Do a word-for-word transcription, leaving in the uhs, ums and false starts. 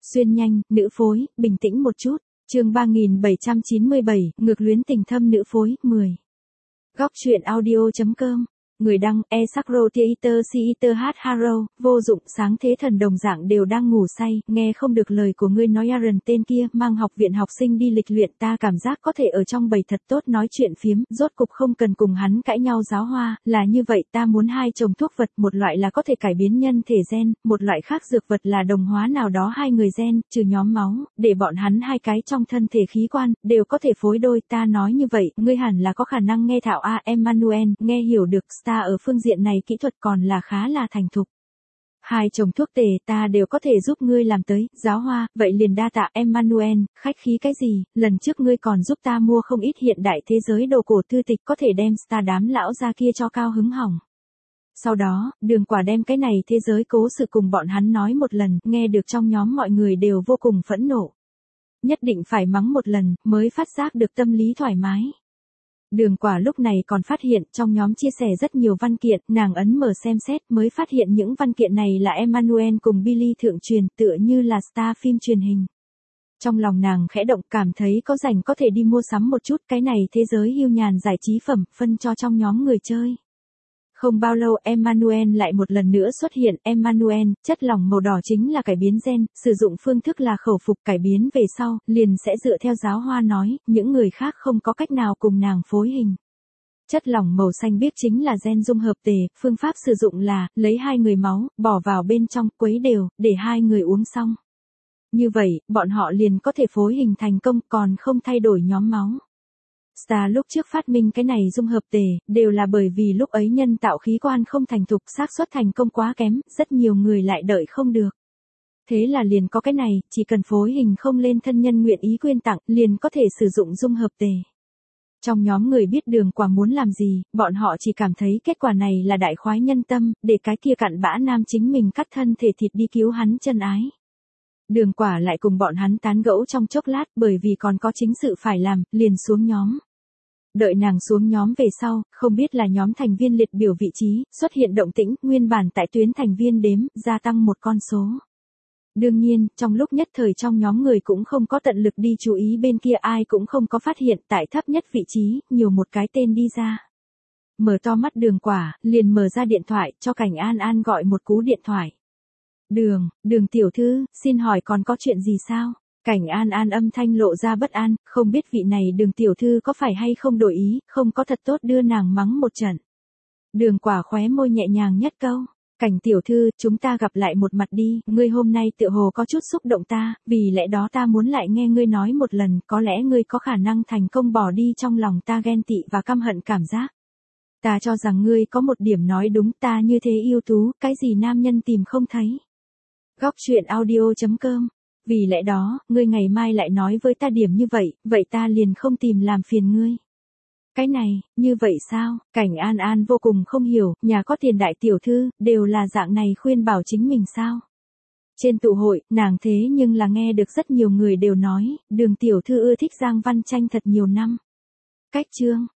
Xuyên nhanh, nữ phối, bình tĩnh một chút. Chương ba nghìn bảy trăm chín mươi bảy, ngược luyến tình thâm nữ phối, mười. Góc truyện audio.com. Người đăng, e Sakro Theater Theater Hát Haro, vô dụng, sáng thế thần đồng dạng đều đang ngủ say, nghe không được lời của ngươi nói. Aaron tên kia, mang học viện học sinh đi lịch luyện, ta cảm giác có thể ở trong bầy thật tốt nói chuyện phiếm, rốt cục không cần cùng hắn cãi nhau. Giáo hoa, là như vậy, ta muốn hai chồng thuốc vật, một loại là có thể cải biến nhân thể gen, một loại khác dược vật là đồng hóa nào đó hai người gen, trừ nhóm máu, để bọn hắn hai cái trong thân thể khí quan, đều có thể phối đôi. Ta nói như vậy, ngươi hẳn là có khả năng nghe thạo a. Emmanuel, nghe hiểu được, Star ở phương diện này kỹ thuật còn là khá là thành thục. Hai chồng thuốc tề ta đều có thể giúp ngươi làm tới. Giáo hoa, vậy liền đa tạ. Emmanuel, khách khí cái gì, lần trước ngươi còn giúp ta mua không ít hiện đại thế giới đồ cổ thư tịch, có thể đem Star đám lão gia kia cho cao hứng hỏng. Sau đó, Đường Quả đem cái này thế giới cố sự cùng bọn hắn nói một lần, nghe được trong nhóm mọi người đều vô cùng phẫn nộ. Nhất định phải mắng một lần, mới phát giác được tâm lý thoải mái. Đường Quả lúc này còn phát hiện trong nhóm chia sẻ rất nhiều văn kiện, nàng ấn mở xem xét mới phát hiện những văn kiện này là Emmanuel cùng Billy thượng truyền, tựa như là Star phim truyền hình. Trong lòng nàng khẽ động, cảm thấy có rảnh có thể đi mua sắm một chút, cái này thế giới hưu nhàn giải trí phẩm, phân cho trong nhóm người chơi. Không bao lâu Emmanuel lại một lần nữa xuất hiện. Emmanuel, chất lỏng màu đỏ chính là cải biến gen, sử dụng phương thức là khẩu phục, cải biến về sau, liền sẽ dựa theo giáo hoa nói, những người khác không có cách nào cùng nàng phối hình. Chất lỏng màu xanh biếc chính là gen dung hợp tề, phương pháp sử dụng là, lấy hai người máu, bỏ vào bên trong, quấy đều, để hai người uống xong. Như vậy, bọn họ liền có thể phối hình thành công, còn không thay đổi nhóm máu. Star lúc trước phát minh cái này dung hợp tề, đều là bởi vì lúc ấy nhân tạo khí quan không thành thục, xác suất thành công quá kém, rất nhiều người lại đợi không được. Thế là liền có cái này, chỉ cần phối hình không lên thân nhân nguyện ý quyên tặng, liền có thể sử dụng dung hợp tề. Trong nhóm người biết Đường Quả muốn làm gì, bọn họ chỉ cảm thấy kết quả này là đại khoái nhân tâm, để cái kia cặn bã nam chính mình cắt thân thể thịt đi cứu hắn chân ái. Đường Quả lại cùng bọn hắn tán gẫu trong chốc lát, bởi vì còn có chính sự phải làm, liền xuống nhóm. Đợi nàng xuống nhóm về sau, không biết là nhóm thành viên liệt biểu vị trí, xuất hiện động tĩnh, nguyên bản tại tuyến thành viên đếm, gia tăng một con số. Đương nhiên, trong lúc nhất thời trong nhóm người cũng không có tận lực đi chú ý bên kia, ai cũng không có phát hiện, tại thấp nhất vị trí, nhiều một cái tên đi ra. Mở to mắt Đường Quả, liền mở ra điện thoại, cho Cảnh An An gọi một cú điện thoại. Đường, Đường tiểu thư, xin hỏi còn có chuyện gì sao? Cảnh An An âm thanh lộ ra bất an, không biết vị này Đường tiểu thư có phải hay không đổi ý, không có thật tốt đưa nàng mắng một trận. Đường Quả khóe môi nhẹ nhàng nhất câu. Cảnh tiểu thư, chúng ta gặp lại một mặt đi, ngươi hôm nay tựa hồ có chút xúc động ta, vì lẽ đó ta muốn lại nghe ngươi nói một lần, có lẽ ngươi có khả năng thành công bỏ đi trong lòng ta ghen tị và căm hận cảm giác. Ta cho rằng ngươi có một điểm nói đúng, ta như thế yêu tú, cái gì nam nhân tìm không thấy. Góc truyện audio.com. Vì lẽ đó, ngươi ngày mai lại nói với ta điểm như vậy, vậy ta liền không tìm làm phiền ngươi. Cái này, như vậy sao? Cảnh An An vô cùng không hiểu, nhà có tiền đại tiểu thư, đều là dạng này khuyên bảo chính mình sao? Trên tụ hội, nàng thế nhưng là nghe được rất nhiều người đều nói, Đường tiểu thư ưa thích Giang Văn Tranh thật nhiều năm. Cách chương,